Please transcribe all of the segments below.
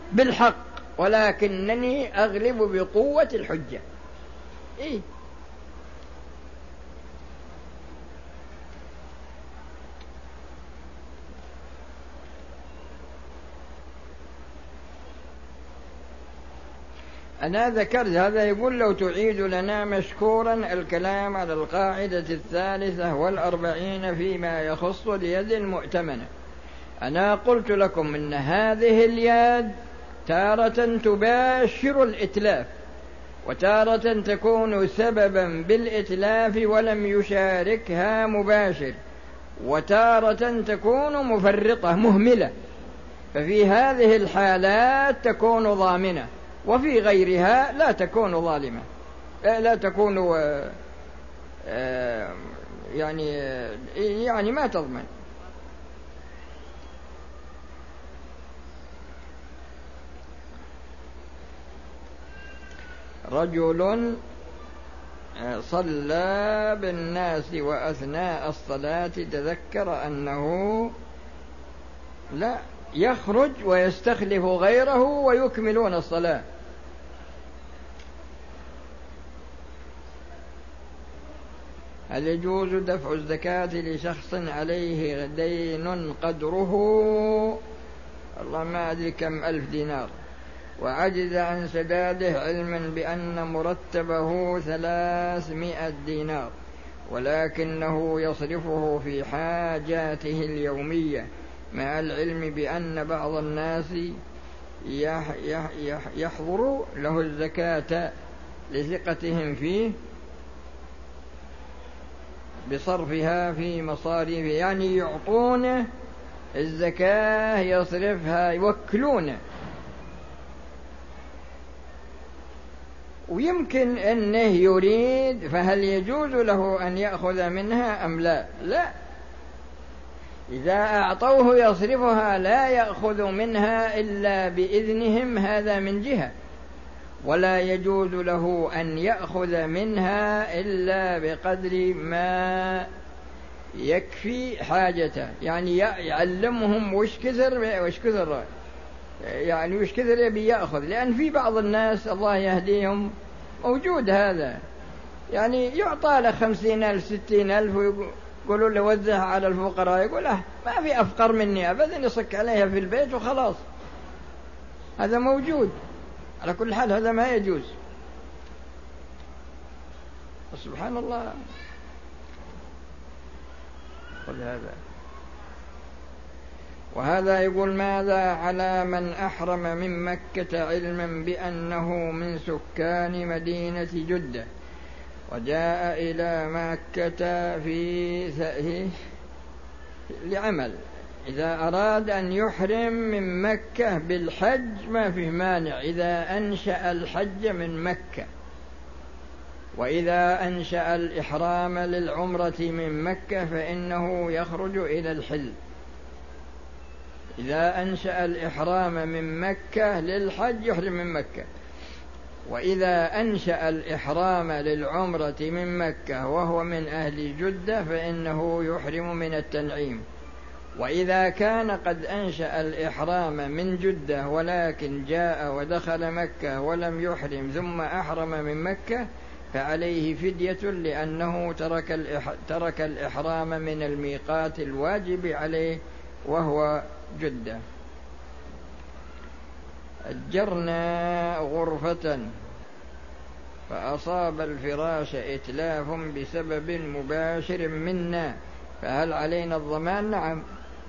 بالحق ولكنني أغلب بقوة الحجة. إيه؟ أنا ذكرت هذا. يقول لو تعيد لنا مشكورا الكلام على القاعدة 43 فيما يخص اليد المؤتمنة. أنا قلت لكم إن هذه اليد تارة تباشر الإتلاف وتارة تكون سببا بالإتلاف ولم يشاركها مباشر، وتارة تكون مفرطة مهملة، ففي هذه الحالات تكون ضامنة، وفي غيرها لا تكون ظالمة، لا تكون يعني ما تضمن. رجل صلى بالناس وأثناء الصلاة تذكر أنه لا يخرج ويستخلف غيره ويكملون الصلاة. هل يجوز دفع الزكاة لشخص عليه دين قدره الله ما أدري كم 1000 دينار وعجز عن سداده علما بأن مرتبه 300 دينار، ولكنه يصرفه في حاجاته اليومية مع العلم بأن بعض الناس يحضر له الزكاة لثقتهم فيه بصرفها في مصاريفه، يعني يعطونه الزكاة يصرفها يوكلونه، ويمكن أنه يريد، فهل يجوز له أن يأخذ منها أم لا؟ لا، إذا أعطوه يصرفها لا يأخذ منها إلا بإذنهم، هذا من جهة، ولا يجوز له أن يأخذ منها إلا بقدر ما يكفي حاجته، يعني يعلمهم وش كثر يعني وش كثر يبي يأخذ، لأن في بعض الناس الله يهديهم موجود هذا، يعني يعطى له 50,000 60,000 ويقولوا له وزعها على الفقراء، يقول ما في أفقر مني أبدا، يصك عليها في البيت وخلاص. هذا موجود. على كل حال هذا ما يجوز. سبحان الله. وهذا يقول ماذا على من أحرم من مكة علما بأنه من سكان مدينة جدة وجاء إلى مكة في لعمل، إذا أراد أن يحرم من مكة بالحج ما فيه مانع إذا أنشأ الحج من مكة، وإذا أنشأ الإحرام للعمرة من مكة فإنه يخرج إلى الحل. إذا أنشأ الإحرام من مكة للحج يحرم من مكة، وإذا أنشأ الإحرام للعمرة من مكة وهو من أهل جدة فإنه يحرم من التنعيم. وإذا كان قد أنشأ الإحرام من جدة ولكن جاء ودخل مكة ولم يحرم ثم أحرم من مكة فعليه فدية، لأنه ترك الإحرام من الميقات الواجب عليه وهو جدة. أجرنا غرفة فأصاب الفراش إتلاف بسبب مباشر منا، فهل علينا الضمان؟ نعم.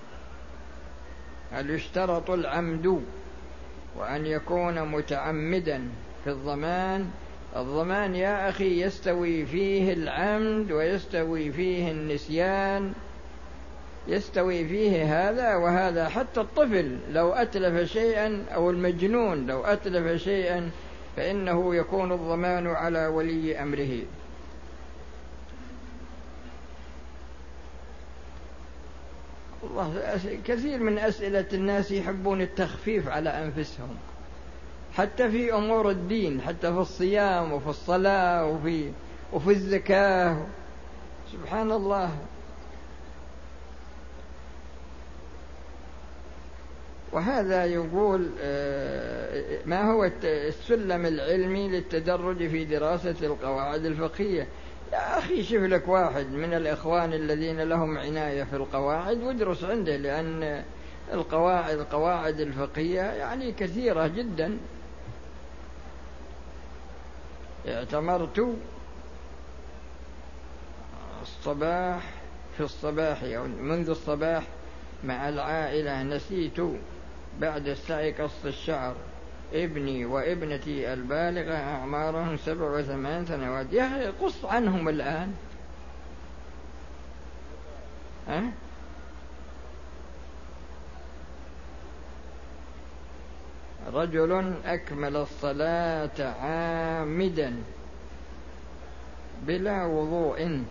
هل يشترط العمد وأن يكون متعمدا في الضمان؟ الضمان يا أخي يستوي فيه العمد ويستوي فيه النسيان، يستوي فيه هذا وهذا، حتى الطفل لو أتلف شيئا أو المجنون لو أتلف شيئا فإنه يكون الضمان على ولي أمره. الله كثير من أسئلة الناس يحبون التخفيف على أنفسهم، حتى في أمور الدين، حتى في الصيام وفي الصلاة وفي الزكاة. سبحان الله. وهذا يقول ما هو السلم العلمي للتدرج في دراسة القواعد الفقهية. يا أخي شوف لك واحد من الإخوان الذين لهم عناية في القواعد وادرس عنده، لأن القواعد الفقهية يعني كثيرة جدا. اعتمرت في الصباح أو منذ الصباح مع العائلة، نسيت بعد السعي قص الشعر ابني وابنتي البالغة أعمارهم 7 و8 سنوات. يا أخي قص عنهم الآن. رجل أكمل الصلاة عامدا بلا وضوء،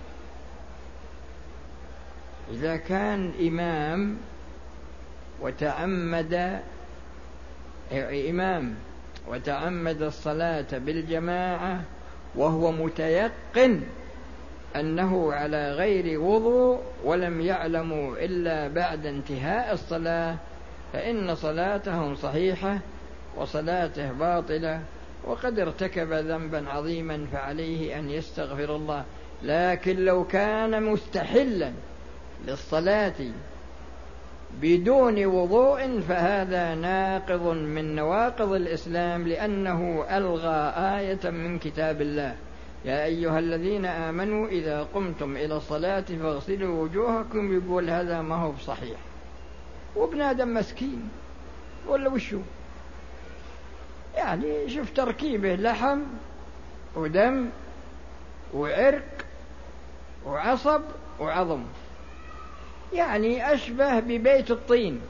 إذا كان إمام وتعمد الصلاة بالجماعة وهو متيقن أنه على غير وضوء ولم يعلموا إلا بعد انتهاء الصلاة، فإن صلاتهم صحيحة وصلاته باطلة، وقد ارتكب ذنبا عظيما فعليه أن يستغفر الله. لكن لو كان مستحلا للصلاة بدون وضوء فهذا ناقض من نواقض الإسلام، لأنه ألغى آية من كتاب الله: يا أيها الذين آمنوا إذا قمتم إلى الصلاة فاغسلوا وجوهكم. يقول هذا ما هو بصحيح، وابن آدم مسكين ولا وشو يعني؟ شوف تركيبه: لحم ودم وعرق وعصب وعظم، يعني أشبه ببيت الطين.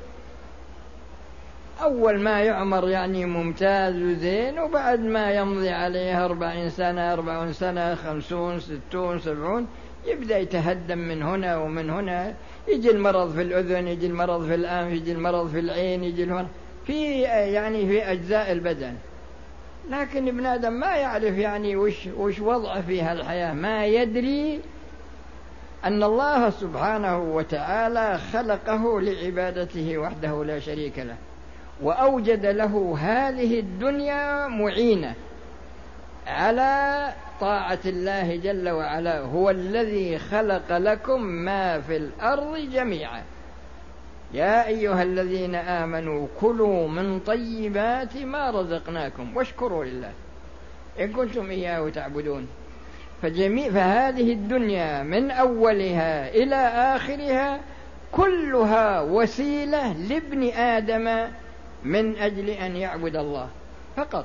أول ما يعمر يعني ممتاز وزين، وبعد ما يمضي عليه 40 سنة 50 60 70 يبدأ يتهدم من هنا ومن هنا. يجي المرض في الأذن، يجي المرض في الأنف، يجي المرض في العين، يجي المرض في أجزاء البدن. لكن ابن آدم ما يعرف يعني وش وضعه في هالحياة، ما يدري أن الله سبحانه وتعالى خلقه لعبادته وحده لا شريك له، وأوجد له هذه الدنيا معينة على طاعة الله جل وعلا. هو الذي خلق لكم ما في الأرض جميعا. يا أيها الذين آمنوا كلوا من طيبات ما رزقناكم واشكروا لله إن كنتم إياه تعبدون. فهذه الدنيا من أولها إلى آخرها كلها وسيلة لابن آدم من أجل أن يعبد الله فقط.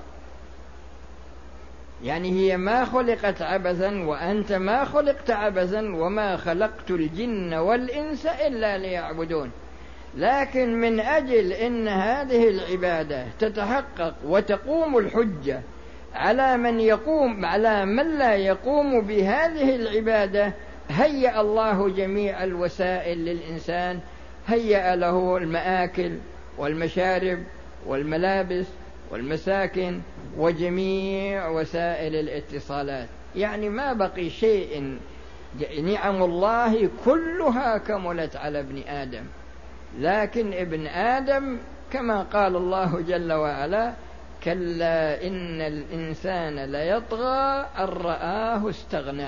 يعني هي ما خلقت عبثا، وأنت ما خلقت عبثا، وما خلقت الجن والإنس إلا ليعبدون. لكن من أجل أن هذه العبادة تتحقق وتقوم الحجة على من لا يقوم بهذه العبادة، هيأ الله جميع الوسائل للإنسان. هيأ له المآكل والمشارب والملابس والمساكن وجميع وسائل الاتصالات. يعني ما بقي شيء، نعم الله كلها كملت على ابن آدم. لكن ابن آدم كما قال الله جل وعلا: كلا إن الإنسان ليطغى أن رآه استغنى.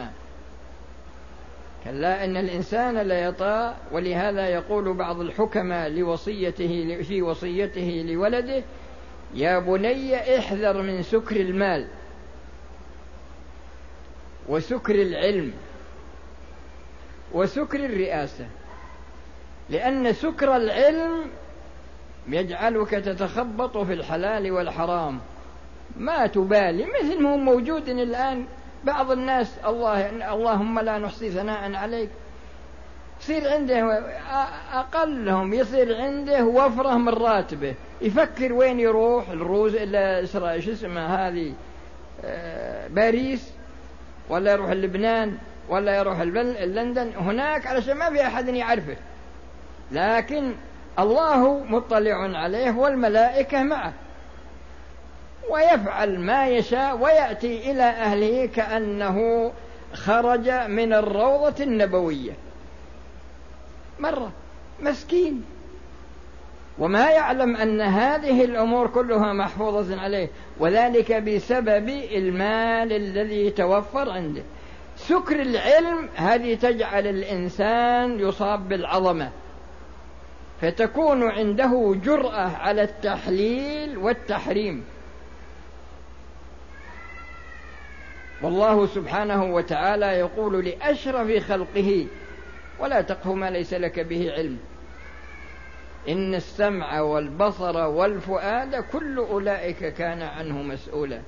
كلا إن الإنسان ليطغى. ولهذا يقول بعض الحكماء في وصيته لولده: يا بني احذر من سكر المال وسكر العلم وسكر الرئاسة، لأن سكر العلم يجعلك تتخبط في الحلال والحرام ما تبالي، مثل ما هو موجود الآن. بعض الناس اللهم لا نحصي ثناء عليك، يصير عنده أقلهم يصير عنده وفرة من راتبه، يفكر وين يروح الروز إلا إسرائيل شو اسمها هذه باريس، ولا يروح لبنان، ولا يروح لندن هناك علشان ما في أحد يعرفه. لكن الله مطلع عليه والملائكة معه، ويفعل ما يشاء ويأتي إلى أهله كأنه خرج من الروضة النبوية. مرة مسكين وما يعلم أن هذه الأمور كلها محفوظة عليه، وذلك بسبب المال الذي توفر عنده. سكر العلم هذه تجعل الإنسان يصاب بالعظمة، فتكون عنده جرأة على التحليل والتحريم. والله سبحانه وتعالى يقول لأشرف خلقه: ولا تقف ما ليس لك به علم، إن السمع والبصر والفؤاد كل أولئك كان عنه مسؤولا.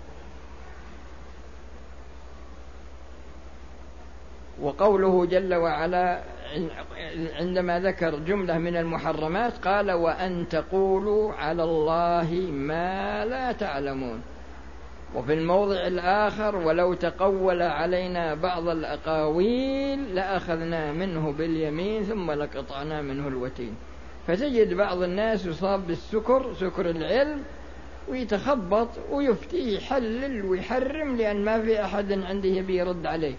وقوله جل وعلا عندما ذكر جملة من المحرمات قال: وأن تقولوا على الله ما لا تعلمون. وفي الموضع الآخر: ولو تقول علينا بعض الأقاويل لأخذنا منه باليمين ثم لقطعنا منه الوتين. فتجد بعض الناس يصاب بالسكر، سكر العلم، ويتخبط ويفتي يحلل ويحرم لأن ما في أحد عنده يبي يرد عليه.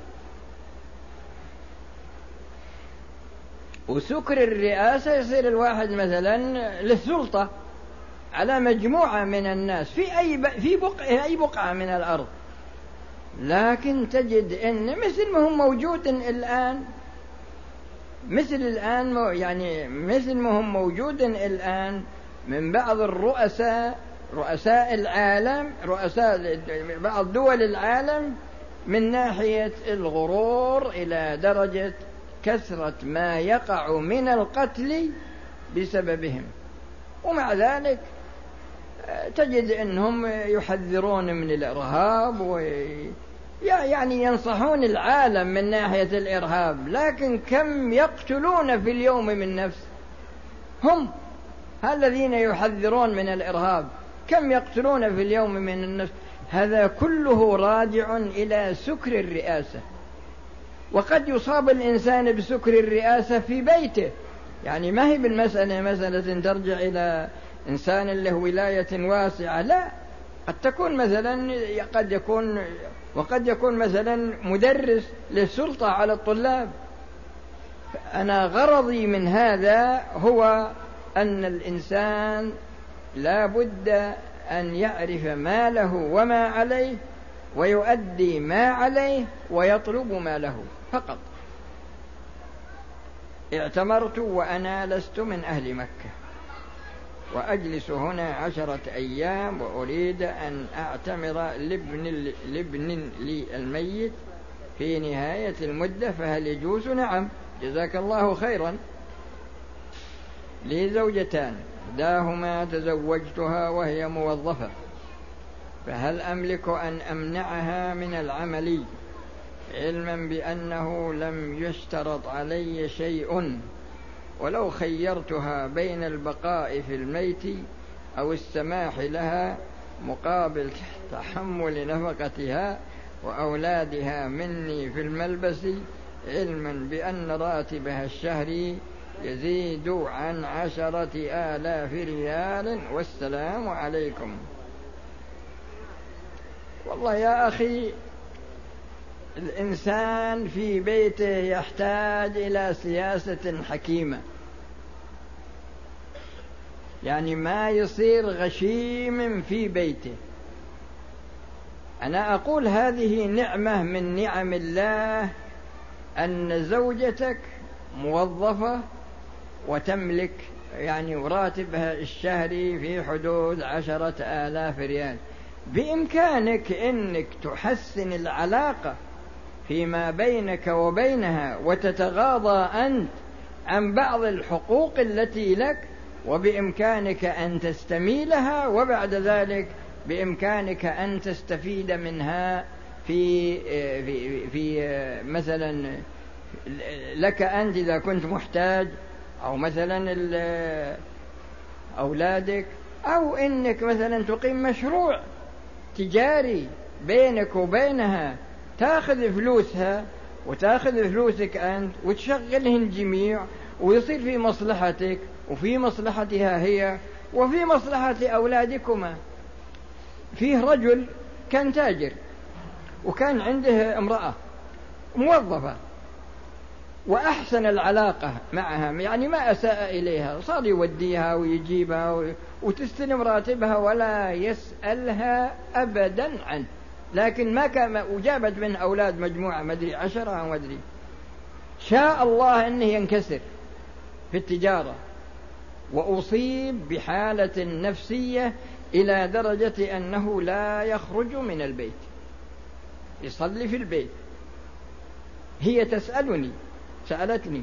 وسكر الرئاسة يصير الواحد مثلا للسلطة على مجموعة من الناس في أي بقعة من الأرض، لكن تجد أن مثل ما هم موجود الآن، مثل ما هم موجود الآن من بعض رؤساء العالم، رؤساء بعض دول العالم، من ناحية الغرور إلى درجة كثرة ما يقع من القتل بسببهم. ومع ذلك تجد أنهم يحذرون من الإرهاب يعني ينصحون العالم من ناحية الإرهاب، لكن كم يقتلون في اليوم من نفس؟ هم الذين يحذرون من الإرهاب، كم يقتلون في اليوم من النفس؟ هذا كله راجع إلى سكر الرئاسة. وقد يصاب الإنسان بسكر الرئاسة في بيته، يعني ما هي بالمسألة مسألة ترجع إلى إنسان له ولاية واسعة، لا، قد تكون مثلا وقد يكون مثلا مدرس للسلطة على الطلاب. أنا غرضي من هذا هو أن الإنسان لا بد أن يعرف ما له وما عليه، ويؤدي ما عليه ويطلب ما له فقط. اعتمرت وأنا لست من أهل مكة، وأجلس هنا 10 أيام، وأريد أن أعتمر لابن لي الميت في نهاية المدة، فهل يجوز؟ نعم، جزاك الله خيرا. لي زوجتان، إحداهما تزوجتها وهي موظفة، فهل أملك أن أمنعها من العمل، علما بأنه لم يشترط علي شيء، ولو خيرتها بين البقاء في الميت أو السماح لها مقابل تحمل نفقتها وأولادها مني في الملبس، علما بأن راتبها الشهري يزيد عن 10,000 ريال، والسلام عليكم. والله يا أخي، الإنسان في بيته يحتاج إلى سياسة حكيمة، يعني ما يصير غشيم في بيته. أنا أقول هذه نعمة من نعم الله، أن زوجتك موظفة وتملك يعني راتبها الشهري في حدود 10,000 ريال. بإمكانك أنك تحسن العلاقة فيما بينك وبينها، وتتغاضى أنت عن بعض الحقوق التي لك، وبإمكانك أن تستميلها، وبعد ذلك بإمكانك أن تستفيد منها في مثلا لك أنت إذا كنت محتاج، أو مثلا أولادك، أو إنك مثلا تقيم مشروع تجاري بينك وبينها، تأخذ فلوسها وتأخذ فلوسك أنت وتشغلهن جميع، ويصير في مصلحتك وفي مصلحتها هي وفي مصلحة أولادكما. فيه رجل كان تاجر وكان عنده امرأة موظفة، وأحسن العلاقة معها، يعني ما أساء إليها، صار يوديها ويجيبها وتستلم راتبها ولا يسألها أبدا عنه. لكن ما كان، وجابت من أولاد مجموعة مدري 10 أو مدري، شاء الله أنه ينكسر في التجارة، وأصيب بحالة نفسية إلى درجة أنه لا يخرج من البيت، يصلي في البيت. هي سألتني،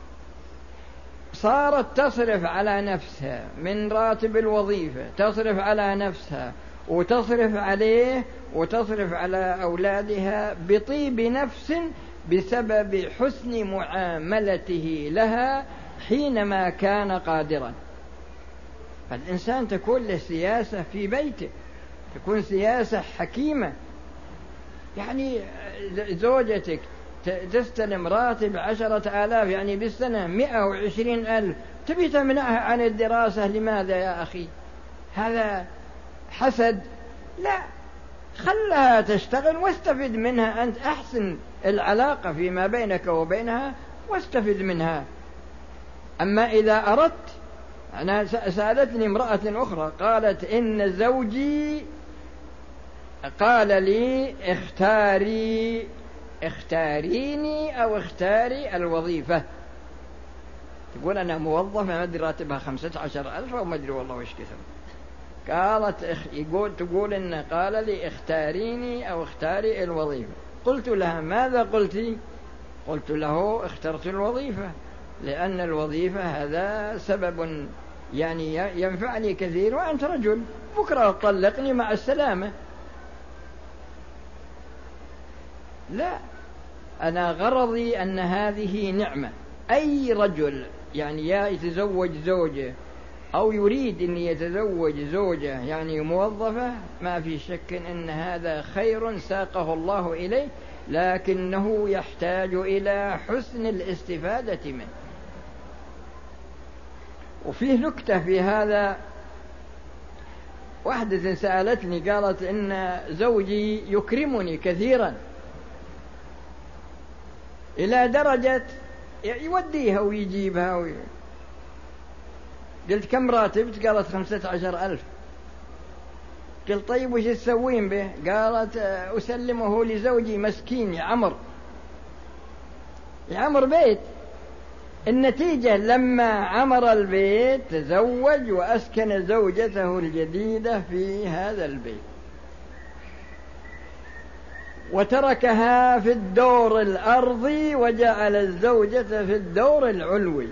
صارت تصرف على نفسها من راتب الوظيفة، تصرف على نفسها وتصرف عليه وتصرف على أولادها بطيب نفس بسبب حسن معاملته لها حينما كان قادرا. فالإنسان تكون له سياسة في بيته، تكون سياسة حكيمة. يعني زوجتك تستلم راتب 10,000 يعني بالسنة 120,000، تبي تمنعها عن الدراسة، لماذا يا أخي؟ هذا حسد؟ لا، خلها تشتغل واستفد منها أنت، أحسن العلاقة فيما بينك وبينها واستفد منها. أما إذا أردت، أنا سألتني امرأة أخرى قالت إن زوجي قال لي اختاريني أو اختاري الوظيفة. تقول أنا موظفة ما أدري راتبها 15,000 أو ما أدري والله وإيش كثر. قالت تقول إن قال لي اختاريني أو اختاري الوظيفة. قلت لها ماذا قلتي؟ قلت له اخترت الوظيفة، لأن الوظيفة هذا سبب يعني ينفعني كثير، وأنت رجل، بكرة طلقني مع السلامة. لا، أنا غرضي أن هذه نعمة. أي رجل يعني يتزوج زوجة أو يريد أن يتزوج زوجة يعني موظفة، ما في شك أن هذا خير ساقه الله إليه، لكنه يحتاج إلى حسن الاستفادة منه. وفيه نكتة في هذا، واحدة سألتني قالت إن زوجي يكرمني كثيرا إلى درجة يوديها ويجيبها قلت كم راتبت؟ قالت 15,000. قلت طيب وش تسوين به؟ قالت أسلمه لزوجي مسكين يعمر بيت. النتيجة لما عمر البيت تزوج وأسكن زوجته الجديدة في هذا البيت، وتركها في الدور الأرضي وجعل الزوجة في الدور العلوي.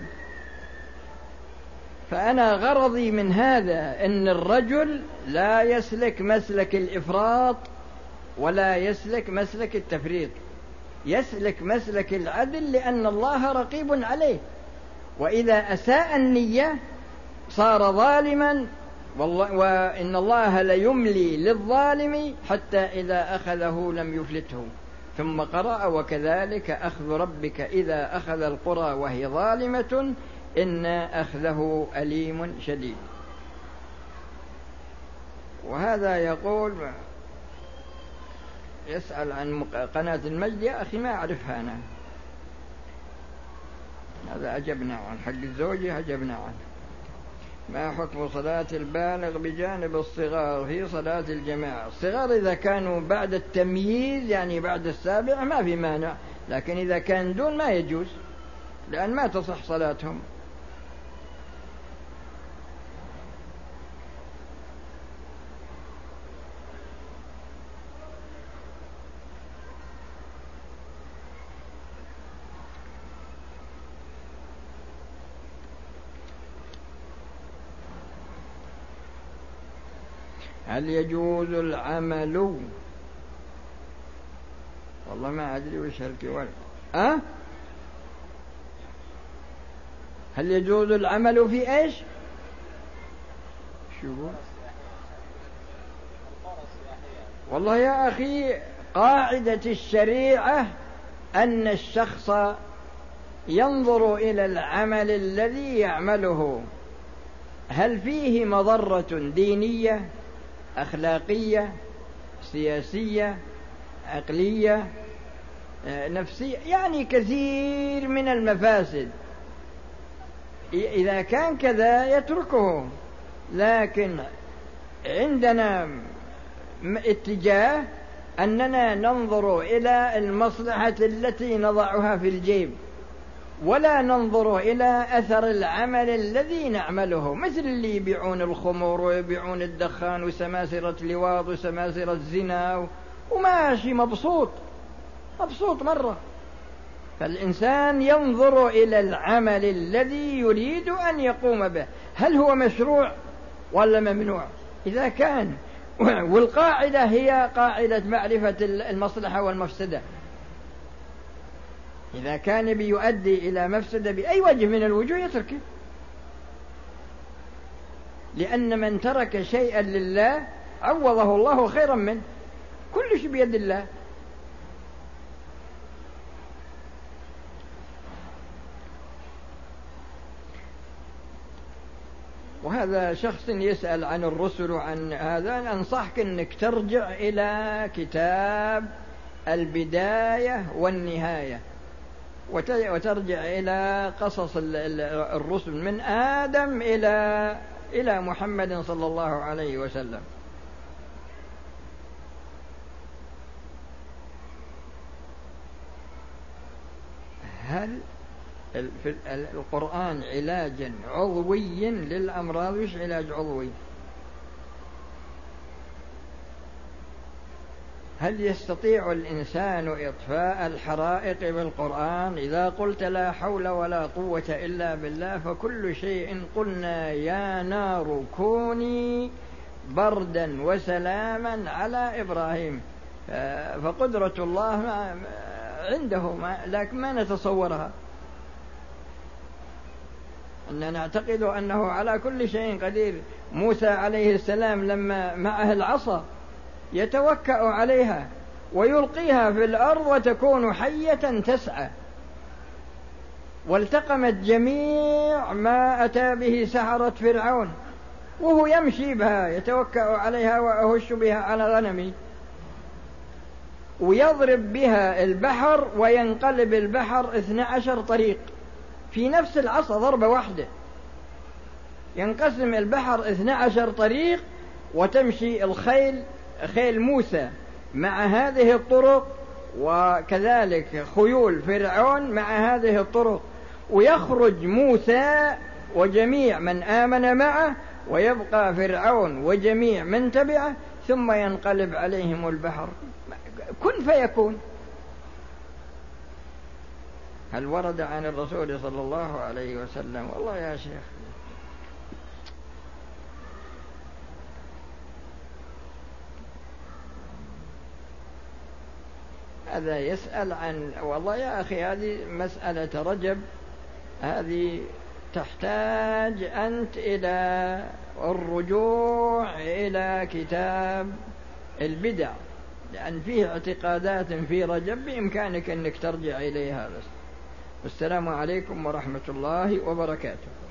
فأنا غرضي من هذا أن الرجل لا يسلك مسلك الإفراط ولا يسلك مسلك التفريط، يسلك مسلك العدل، لأن الله رقيب عليه. وإذا أساء النية صار ظالما، وإن الله ليملي للظالم حتى إذا أخذه لم يفلته. ثم قرأ وكذلك أخذ ربك إذا أخذ القرى وهي ظالمة إن أخذه أليم شديد. وهذا يقول يسأل عن قناة المجد. يا أخي ما أعرفها أنا، هذا أجبنا عن حق الزوجة، أجبنا عنه. ما حكم صلاة البالغ بجانب الصغار في صلاة الجماعة؟ الصغار إذا كانوا بعد التمييز يعني بعد السابع ما في مانع، لكن إذا كان دون ما يجوز، لأن ما تصح صلاتهم. هل يجوز العمل؟ والله ما أدري وش الكلام. هل يجوز العمل في إيش؟ شو؟ والله يا أخي قاعدة الشريعة أن الشخص ينظر إلى العمل الذي يعمله هل فيه مضرة دينية، أخلاقية، سياسية، عقلية، نفسية، يعني كثير من المفاسد. إذا كان كذا يتركه، لكن عندنا اتجاه أننا ننظر إلى المصلحة التي نضعها في الجيب، ولا ننظر إلى أثر العمل الذي نعمله، مثل اللي يبيعون الخمر ويبيعون الدخان وسماسرة لواط وسماسرة زنا وماشي مبسوط مرة. فالإنسان ينظر إلى العمل الذي يريد أن يقوم به، هل هو مشروع ولا ممنوع؟ إذا كان والقاعدة هي قاعدة معرفة المصلحة والمفسدة، إذا كان بيؤدي إلى مفسدة بأي وجه من الوجوه يتركه، لأن من ترك شيئا لله عوضه الله خيرا منه، كل شيء بيد الله. وهذا شخص يسأل عن الرسل وعن هذا، أنصحك أنك ترجع إلى كتاب البداية والنهاية، وترجع إلى قصص الرسل من آدم إلى محمد صلى الله عليه وسلم. هل في القرآن علاجا عضوي للأمراض؟ وش علاج عضوي؟ هل يستطيع الإنسان إطفاء الحرائق بالقرآن؟ إذا قلت لا حول ولا قوة إلا بالله فكل شيء قلنا يا نار كوني بردا وسلاما على إبراهيم، فقدرة الله عنده لكن ما نتصورها، أننا نعتقد أنه على كل شيء قدير. موسى عليه السلام لما معه العصا يتوكأ عليها ويلقيها في الأرض وتكون حية تسعى، والتقمت جميع ما أتى به سحرة فرعون، وهو يمشي بها يتوكأ عليها وأهش بها على غنمي، ويضرب بها البحر وينقلب البحر 12 طريق في نفس العصا، ضربة واحدة ينقسم البحر 12 طريق، وتمشي الخيل، خيل موسى مع هذه الطرق، وكذلك خيول فرعون مع هذه الطرق، ويخرج موسى وجميع من آمن معه، ويبقى فرعون وجميع من تبعه، ثم ينقلب عليهم البحر. كن فيكون. هل ورد عن الرسول صلى الله عليه وسلم؟ والله يا شيخ هذا يسأل عن، والله يا أخي هذه مسألة رجب، هذه تحتاج أنت إلى الرجوع إلى كتاب البدع، لأن فيه اعتقادات في رجب بإمكانك أنك ترجع إليها بس. والسلام عليكم ورحمة الله وبركاته.